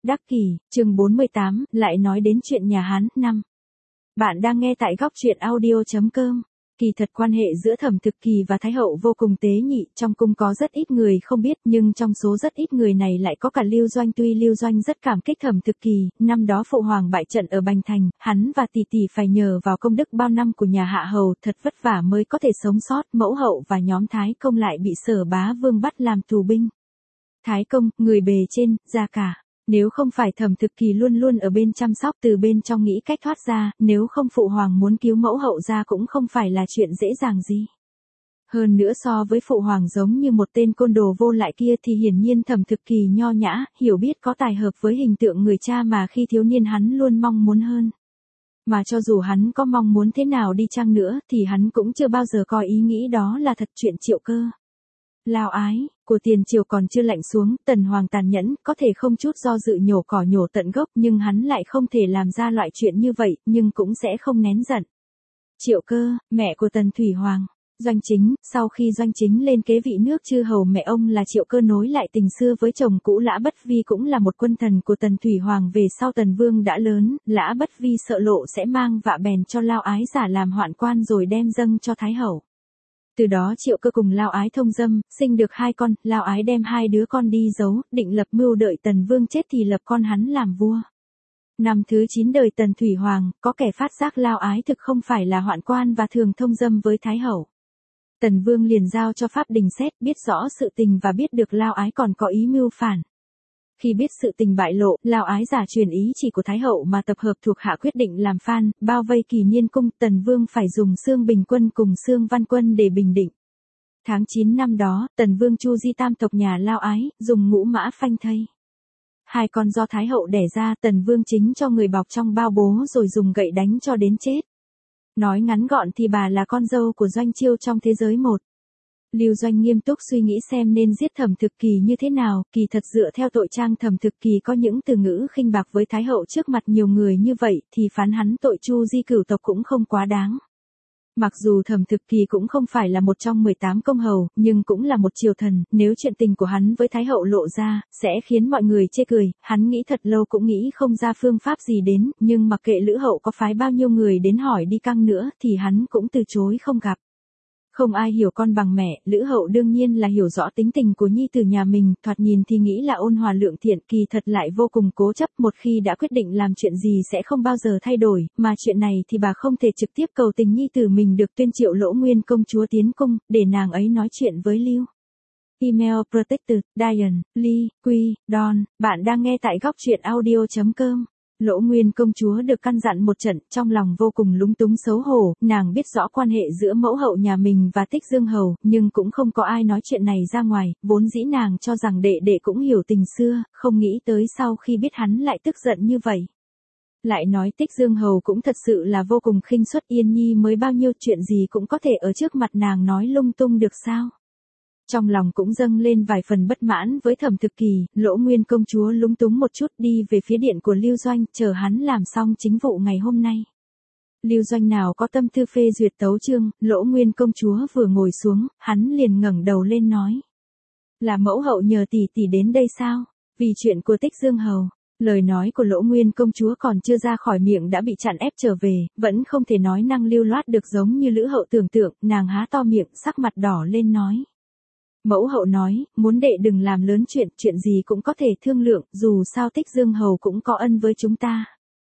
Đắc Kỷ, chương 48, lại nói đến chuyện nhà Hán, 5. Bạn đang nghe tại góc truyện audio.com. Kỳ thật quan hệ giữa Thẩm Thực Kỳ và Thái hậu vô cùng tế nhị, trong cung có rất ít người không biết, nhưng trong số rất ít người này lại có cả Lưu Doanh. Tuy Lưu Doanh rất cảm kích Thẩm Thực Kỳ, năm đó phụ hoàng bại trận ở Bành Thành, hắn và tỷ tỷ phải nhờ vào công đức bao năm của nhà Hạ hầu, thật vất vả mới có thể sống sót. Mẫu hậu và nhóm Thái công lại bị Sở Bá Vương bắt làm tù binh. Thái công, người bề trên, ra cả. Nếu không phải Thẩm Thực Kỳ luôn luôn ở bên chăm sóc, từ bên trong nghĩ cách thoát ra, nếu không phụ hoàng muốn cứu mẫu hậu ra cũng không phải là chuyện dễ dàng gì. Hơn nữa so với phụ hoàng giống như một tên côn đồ vô lại kia thì hiển nhiên Thẩm Thực Kỳ nho nhã, hiểu biết có tài hợp với hình tượng người cha mà khi thiếu niên hắn luôn mong muốn hơn. Mà cho dù hắn có mong muốn thế nào đi chăng nữa thì hắn cũng chưa bao giờ coi ý nghĩ đó là thật. Chuyện Triệu Cơ, lao ái của tiền triều còn chưa lạnh xuống, Tần Hoàng tàn nhẫn, có thể không chút do dự nhổ cỏ nhổ tận gốc, nhưng hắn lại không thể làm ra loại chuyện như vậy, nhưng cũng sẽ không nén giận. Triệu Cơ, mẹ của Tần Thủy Hoàng, Doanh Chính, sau khi Doanh Chính lên kế vị nước chư hầu, mẹ ông là Triệu Cơ nối lại tình xưa với chồng cũ Lã Bất Vi, cũng là một quân thần của Tần Thủy Hoàng. Về sau Tần Vương đã lớn, Lã Bất Vi sợ lộ sẽ mang vạ bèn cho lao ái giả làm hoạn quan rồi đem dâng cho Thái hậu. Từ đó Triệu Cơ cùng lao ái thông dâm, sinh được 2 con, lao ái đem 2 đứa con đi giấu, định lập mưu đợi Tần Vương chết thì lập con hắn làm vua. Năm thứ 9 đời Tần Thủy Hoàng, có kẻ phát giác lao ái thực không phải là hoạn quan và thường thông dâm với Thái hậu. Tần Vương liền giao cho Pháp Đình xét, biết rõ sự tình và biết được lao ái còn có ý mưu phản. Khi biết sự tình bại lộ, lao ái giả truyền ý chỉ của Thái hậu mà tập hợp thuộc hạ quyết định làm phan, bao vây Kỳ Niên cung. Tần Vương phải dùng Xương Bình quân cùng Xương Văn quân để bình định. Tháng 9 năm đó, Tần Vương chu di tam tộc nhà lao ái, dùng ngũ mã phanh thây. 2 con do Thái hậu đẻ ra, Tần Vương chính cho người bọc trong bao bố rồi dùng gậy đánh cho đến chết. Nói ngắn gọn thì bà là con dâu của Doanh Chiêu trong thế giới một. Lưu Doanh nghiêm túc suy nghĩ xem nên giết Thẩm Thực Kỳ như thế nào, kỳ thật dựa theo tội trang Thẩm Thực Kỳ có những từ ngữ khinh bạc với Thái hậu trước mặt nhiều người như vậy thì phán hắn tội chu di cửu tộc cũng không quá đáng. Mặc dù Thẩm Thực Kỳ cũng không phải là một trong 18 công hầu, nhưng cũng là một triều thần, nếu chuyện tình của hắn với Thái hậu lộ ra, sẽ khiến mọi người chê cười. Hắn nghĩ thật lâu cũng nghĩ không ra phương pháp gì đến, nhưng mặc kệ Lữ hậu có phái bao nhiêu người đến hỏi đi căng nữa thì hắn cũng từ chối không gặp. Không ai hiểu con bằng mẹ, Lữ hậu đương nhiên là hiểu rõ tính tình của nhi tử nhà mình, thoạt nhìn thì nghĩ là ôn hòa lượng thiện, kỳ thật lại vô cùng cố chấp, một khi đã quyết định làm chuyện gì sẽ không bao giờ thay đổi, mà chuyện này thì bà không thể trực tiếp cầu tình nhi tử mình được tuyên triệu Lỗ Nguyên công chúa tiến cung, để nàng ấy nói chuyện với Lưu. Email Protected, Diane, Lee, Quy, Don, bạn đang nghe tại góc truyện audio.com. Lỗ Nguyên công chúa được căn dặn một trận, trong lòng vô cùng lúng túng xấu hổ, nàng biết rõ quan hệ giữa mẫu hậu nhà mình và Tích Dương hầu, nhưng cũng không có ai nói chuyện này ra ngoài, vốn dĩ nàng cho rằng đệ đệ cũng hiểu tình xưa, không nghĩ tới sau khi biết hắn lại tức giận như vậy. Lại nói Tích Dương hầu cũng thật sự là vô cùng khinh suất, Yên Nhi mới bao nhiêu chuyện gì cũng có thể ở trước mặt nàng nói lung tung được sao. Trong lòng cũng dâng lên vài phần bất mãn với Thẩm Thực Kỳ, Lỗ Nguyên công chúa lúng túng một chút đi về phía điện của Lưu Doanh, chờ hắn làm xong chính vụ ngày hôm nay. Lưu Doanh nào có tâm tư phê duyệt tấu chương, Lỗ Nguyên công chúa vừa ngồi xuống, hắn liền ngẩng đầu lên nói. Là mẫu hậu nhờ tỷ tỷ đến đây sao? Vì chuyện của Tích Dương hầu. Lời nói của Lỗ Nguyên công chúa còn chưa ra khỏi miệng đã bị chặn ép trở về, vẫn không thể nói năng lưu loát được giống như Lữ hậu tưởng tượng, nàng há to miệng, sắc mặt đỏ lên nói. Mẫu hậu nói, muốn đệ đừng làm lớn chuyện, chuyện gì cũng có thể thương lượng, dù sao Tích Dương hầu cũng có ân với chúng ta.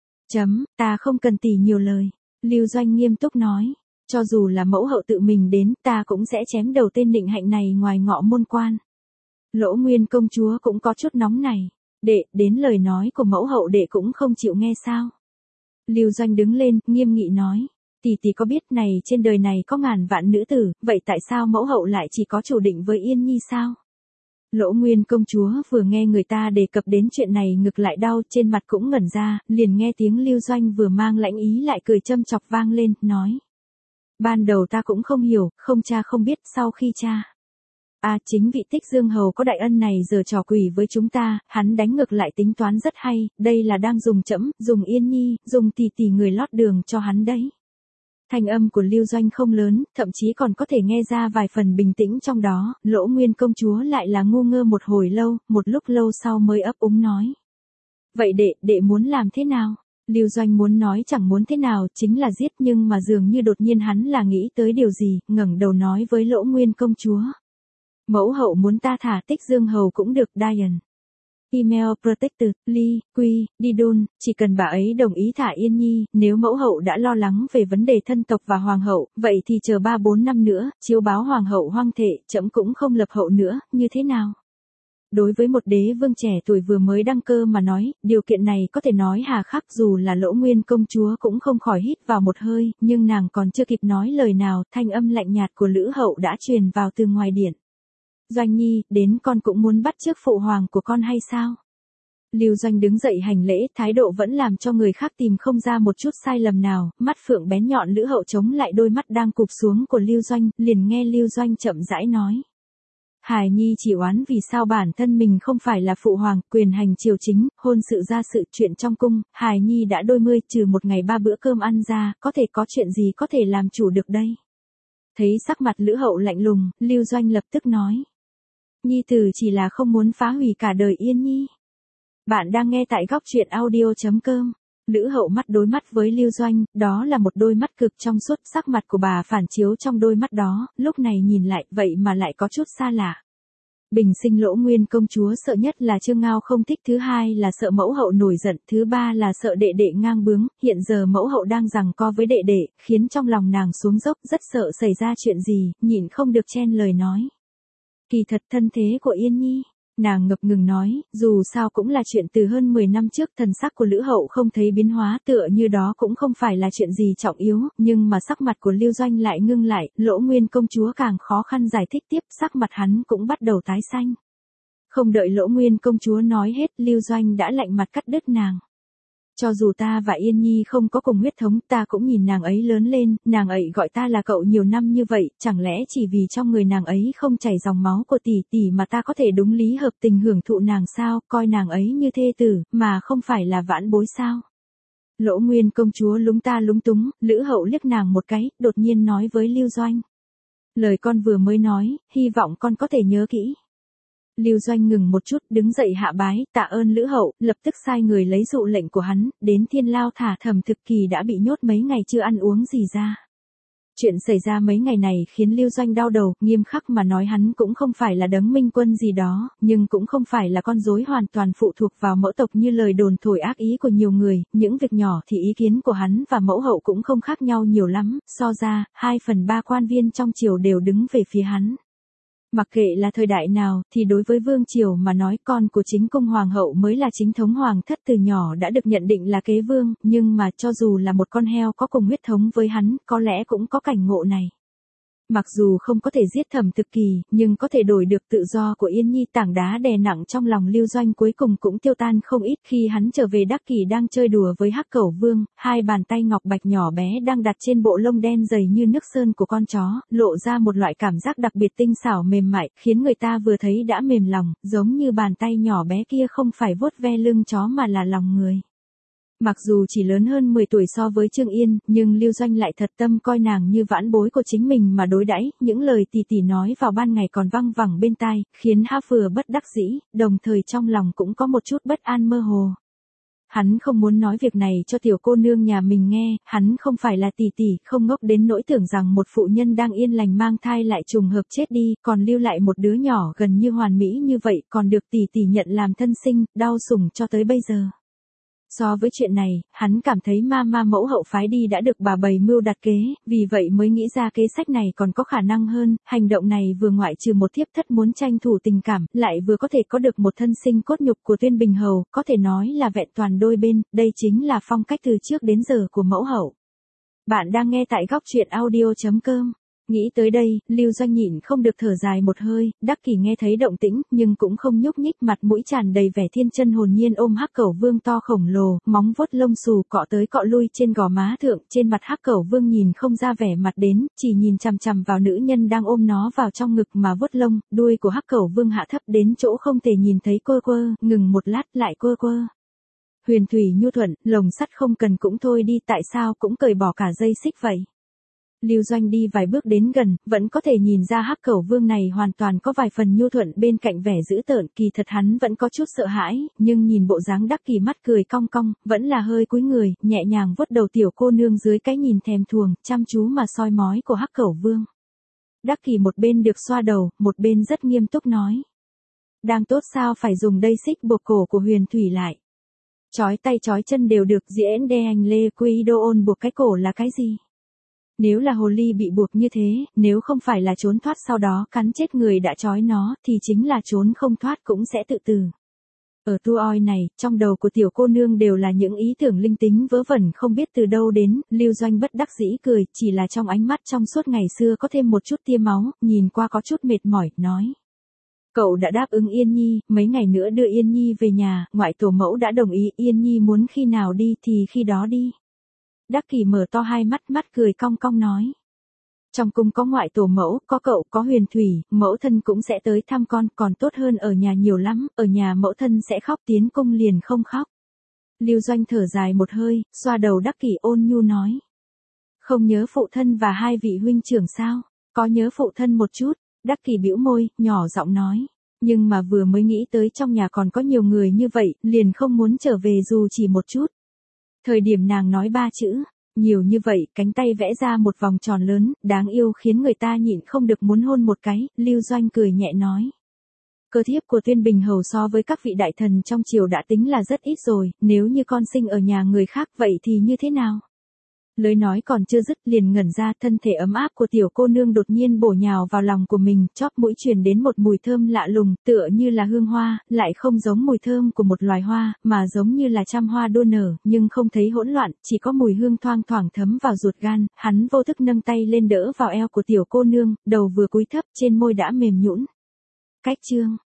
Ta không cần tỷ nhiều lời. Lưu Doanh nghiêm túc nói, cho dù là mẫu hậu tự mình đến, ta cũng sẽ chém đầu tên nịnh hạnh này ngoài ngọ môn quan. Lỗ Nguyên công chúa cũng có chút nóng này. Đệ, đến lời nói của mẫu hậu đệ cũng không chịu nghe sao? Lưu Doanh đứng lên, nghiêm nghị nói. Tỷ có biết này trên đời này có ngàn vạn nữ tử, vậy tại sao mẫu hậu lại chỉ có chủ định với Yên Nhi sao? Lỗ Nguyên công chúa vừa nghe người ta đề cập đến chuyện này ngực lại đau, trên mặt cũng ngẩn ra, liền nghe tiếng Lưu Doanh vừa mang lãnh ý lại cười châm chọc vang lên, nói. Ban đầu ta cũng không hiểu, không cha không biết, sau khi cha. Chính vị Tích Dương hầu có đại ân này giờ trò quỷ với chúng ta, hắn đánh ngược lại tính toán rất hay, đây là đang dùng trẫm, dùng Yên Nhi, dùng tỷ người lót đường cho hắn đấy. Thanh âm của Lưu Doanh không lớn, thậm chí còn có thể nghe ra vài phần bình tĩnh trong đó, Lỗ Nguyên công chúa lại là ngu ngơ một hồi lâu, một lúc lâu sau mới ấp úng nói. Vậy đệ muốn làm thế nào? Lưu Doanh muốn nói chẳng muốn thế nào, chính là giết, nhưng mà dường như đột nhiên hắn là nghĩ tới điều gì, ngẩng đầu nói với Lỗ Nguyên công chúa. Mẫu hậu muốn ta thả Tích Dương hầu cũng được, Diane. Email Protected, Lee, Quy, Didon, chỉ cần bà ấy đồng ý thả Yên Nhi, nếu mẫu hậu đã lo lắng về vấn đề thân tộc và hoàng hậu, vậy thì chờ 3-4 năm nữa, chiếu báo hoàng hậu hoang thể, trẫm cũng không lập hậu nữa, như thế nào? Đối với một đế vương trẻ tuổi vừa mới đăng cơ mà nói, điều kiện này có thể nói hà khắc, dù là Lỗ Nguyên công chúa cũng không khỏi hít vào một hơi, nhưng nàng còn chưa kịp nói lời nào, thanh âm lạnh nhạt của Lữ hậu đã truyền vào từ ngoài điện. Doanh Nhi, đến con cũng muốn bắt chước phụ hoàng của con hay sao? Lưu Doanh đứng dậy hành lễ, thái độ vẫn làm cho người khác tìm không ra một chút sai lầm nào, mắt phượng bén nhọn Lữ hậu chống lại đôi mắt đang cụp xuống của Lưu Doanh, liền nghe Lưu Doanh chậm rãi nói. Hài Nhi chỉ oán vì sao bản thân mình không phải là phụ hoàng, quyền hành triều chính, hôn sự gia sự, chuyện trong cung, Hài Nhi đã đôi mươi, trừ một ngày 3 bữa cơm ăn ra, có thể có chuyện gì có thể làm chủ được đây? Thấy sắc mặt Lữ hậu lạnh lùng, Lưu Doanh lập tức nói. Nhi tử chỉ là không muốn phá hủy cả đời Yên Nhi. Bạn đang nghe tại góc truyện audio.com. Lữ hậu mắt đối mắt với Lưu Doanh, đó là một đôi mắt cực trong suốt, sắc mặt của bà phản chiếu trong đôi mắt đó, lúc này nhìn lại, vậy mà lại có chút xa lạ. Bình sinh Lỗ Nguyên công chúa sợ nhất là Trương Ngao không thích, thứ hai là sợ mẫu hậu nổi giận, thứ ba là sợ đệ đệ ngang bướng, hiện giờ mẫu hậu đang giằng co với đệ đệ, khiến trong lòng nàng xuống dốc, rất sợ xảy ra chuyện gì, nhịn không được chen lời nói. Kỳ thật thân thế của Yên Nhi, nàng ngập ngừng nói, dù sao cũng là chuyện từ hơn 10 năm trước, thần sắc của Lữ hậu không thấy biến hóa, tựa như đó cũng không phải là chuyện gì trọng yếu, nhưng mà sắc mặt của Lưu Doanh lại ngưng lại, Lỗ Nguyên công chúa càng khó khăn giải thích tiếp, sắc mặt hắn cũng bắt đầu tái xanh. Không đợi Lỗ Nguyên công chúa nói hết, Lưu Doanh đã lạnh mặt cắt đứt nàng. Cho dù ta và Yên Nhi không có cùng huyết thống, ta cũng nhìn nàng ấy lớn lên, nàng ấy gọi ta là cậu nhiều năm như vậy, chẳng lẽ chỉ vì trong người nàng ấy không chảy dòng máu của tỷ tỷ mà ta có thể đúng lý hợp tình hưởng thụ nàng sao, coi nàng ấy như thê tử, mà không phải là vãn bối sao? Lỗ Nguyên công chúa lúng ta lúng túng, Lữ hậu liếc nàng một cái, đột nhiên nói với Lưu Doanh. Lời con vừa mới nói, hy vọng con có thể nhớ kỹ. Lưu Doanh ngừng một chút, đứng dậy hạ bái, tạ ơn Lữ hậu, lập tức sai người lấy dụ lệnh của hắn, đến Thiên Lao thả Thẩm Thực Kỳ đã bị nhốt mấy ngày chưa ăn uống gì ra. Chuyện xảy ra mấy ngày này khiến Lưu Doanh đau đầu, nghiêm khắc mà nói hắn cũng không phải là đấng minh quân gì đó, nhưng cũng không phải là con rối hoàn toàn phụ thuộc vào mẫu tộc như lời đồn thổi ác ý của nhiều người, những việc nhỏ thì ý kiến của hắn và mẫu hậu cũng không khác nhau nhiều lắm, so ra, 2/3 quan viên trong triều đều đứng về phía hắn. Mặc kệ là thời đại nào, thì đối với vương triều mà nói, con của chính cung hoàng hậu mới là chính thống hoàng thất, từ nhỏ đã được nhận định là kế vương, nhưng mà cho dù là một con heo có cùng huyết thống với hắn, có lẽ cũng có cảnh ngộ này. Mặc dù không có thể giết Thẩm Thực Kỳ, nhưng có thể đổi được tự do của Yên Nhi, tảng đá đè nặng trong lòng Lưu Doanh cuối cùng cũng tiêu tan không ít khi hắn trở về. Đắc Kỷ đang chơi đùa với Hắc Cẩu Vương, hai bàn tay ngọc bạch nhỏ bé đang đặt trên bộ lông đen dày như nước sơn của con chó, lộ ra một loại cảm giác đặc biệt tinh xảo mềm mại, khiến người ta vừa thấy đã mềm lòng, giống như bàn tay nhỏ bé kia không phải vuốt ve lưng chó mà là lòng người. Mặc dù chỉ lớn hơn 10 tuổi so với Trương Yên, nhưng Lưu Doanh lại thật tâm coi nàng như vãn bối của chính mình mà đối đãi, những lời tỷ tỷ nói vào ban ngày còn văng vẳng bên tai, khiến Há vừa bất đắc dĩ, đồng thời trong lòng cũng có một chút bất an mơ hồ. Hắn không muốn nói việc này cho tiểu cô nương nhà mình nghe, hắn không phải là tỷ tỷ, không ngốc đến nỗi tưởng rằng một phụ nhân đang yên lành mang thai lại trùng hợp chết đi, còn lưu lại một đứa nhỏ gần như hoàn mỹ như vậy, còn được tỷ tỷ nhận làm thân sinh, đau sủng cho tới bây giờ. So với chuyện này, hắn cảm thấy ma mẫu hậu phái đi đã được bà bày mưu đặt kế, vì vậy mới nghĩ ra kế sách này còn có khả năng hơn, hành động này vừa ngoại trừ một thiếp thất muốn tranh thủ tình cảm, lại vừa có thể có được một thân sinh cốt nhục của Tuyên Bình Hầu, có thể nói là vẹn toàn đôi bên, đây chính là phong cách từ trước đến giờ của mẫu hậu. Bạn đang nghe tại góc truyện audio.com. Nghĩ tới đây, Lưu Doanh nhịn không được thở dài một hơi, Đắc Kỷ nghe thấy động tĩnh, nhưng cũng không nhúc nhích, mặt mũi tràn đầy vẻ thiên chân hồn nhiên ôm Hắc Cẩu Vương to khổng lồ, móng vuốt lông xù cọ tới cọ lui trên gò má thượng, trên mặt Hắc Cẩu Vương nhìn không ra vẻ mặt đến, chỉ nhìn chằm chằm vào nữ nhân đang ôm nó vào trong ngực mà vuốt lông, đuôi của Hắc Cẩu Vương hạ thấp đến chỗ không thể nhìn thấy, quơ quơ, ngừng một lát lại quơ quơ. Huyền thủy nhu thuận, lồng sắt không cần cũng thôi đi, tại sao cũng cởi bỏ cả dây xích vậy? Lưu Doanh đi vài bước đến gần, vẫn có thể nhìn ra Hắc Cẩu Vương này hoàn toàn có vài phần nhu thuận bên cạnh vẻ dữ tợn, kỳ thật hắn vẫn có chút sợ hãi, nhưng nhìn bộ dáng Đắc Kỷ mắt cười cong cong, vẫn là hơi cúi người, nhẹ nhàng vuốt đầu tiểu cô nương dưới cái nhìn thèm thuồng, chăm chú mà soi mói của Hắc Cẩu Vương. Đắc Kỷ một bên được xoa đầu, một bên rất nghiêm túc nói. Đang tốt sao phải dùng đây xích buộc cổ của Huyền Thủy lại. Chói tay chói chân đều được, diễn đe anh Lê Quy Đô ôn buộc cái cổ là cái gì? Nếu là hồ ly bị buộc như thế, nếu không phải là trốn thoát sau đó cắn chết người đã trói nó, thì chính là trốn không thoát cũng sẽ tự tử. Ở tu oi này, trong đầu của tiểu cô nương đều là những ý tưởng linh tính vớ vẩn không biết từ đâu đến, Lưu Doanh bất đắc dĩ cười, chỉ là trong ánh mắt trong suốt ngày xưa có thêm một chút tia máu, nhìn qua có chút mệt mỏi, nói. Cậu đã đáp ứng Yên Nhi, mấy ngày nữa đưa Yên Nhi về nhà, ngoại tổ mẫu đã đồng ý, Yên Nhi muốn khi nào đi thì khi đó đi. Đắc Kỷ mở to hai mắt, mắt cười cong cong nói. Trong cung có ngoại tổ mẫu, có cậu, có Huyền Thủy, mẫu thân cũng sẽ tới thăm con, còn tốt hơn ở nhà nhiều lắm, ở nhà mẫu thân sẽ khóc, tiến cung liền không khóc. Lưu Doanh thở dài một hơi, xoa đầu Đắc Kỷ ôn nhu nói. Không nhớ phụ thân và hai vị huynh trưởng sao, có nhớ phụ thân một chút, Đắc Kỷ bĩu môi, nhỏ giọng nói. Nhưng mà vừa mới nghĩ tới trong nhà còn có nhiều người như vậy, liền không muốn trở về dù chỉ một chút. Thời điểm nàng nói ba chữ, nhiều như vậy, cánh tay vẽ ra một vòng tròn lớn, đáng yêu khiến người ta nhịn không được muốn hôn một cái, Lưu Doanh cười nhẹ nói. Cơ thiếp của Tuyên Bình Hầu so với các vị đại thần trong triều đã tính là rất ít rồi, nếu như con sinh ở nhà người khác vậy thì như thế nào? Lời nói còn chưa dứt liền ngẩn ra, thân thể ấm áp của tiểu cô nương đột nhiên bổ nhào vào lòng của mình, chóp mũi truyền đến một mùi thơm lạ lùng, tựa như là hương hoa, lại không giống mùi thơm của một loài hoa, mà giống như là trăm hoa đua nở, nhưng không thấy hỗn loạn, chỉ có mùi hương thoang thoảng thấm vào ruột gan, hắn vô thức nâng tay lên đỡ vào eo của tiểu cô nương, đầu vừa cúi thấp trên môi đã mềm nhũn. Cách chương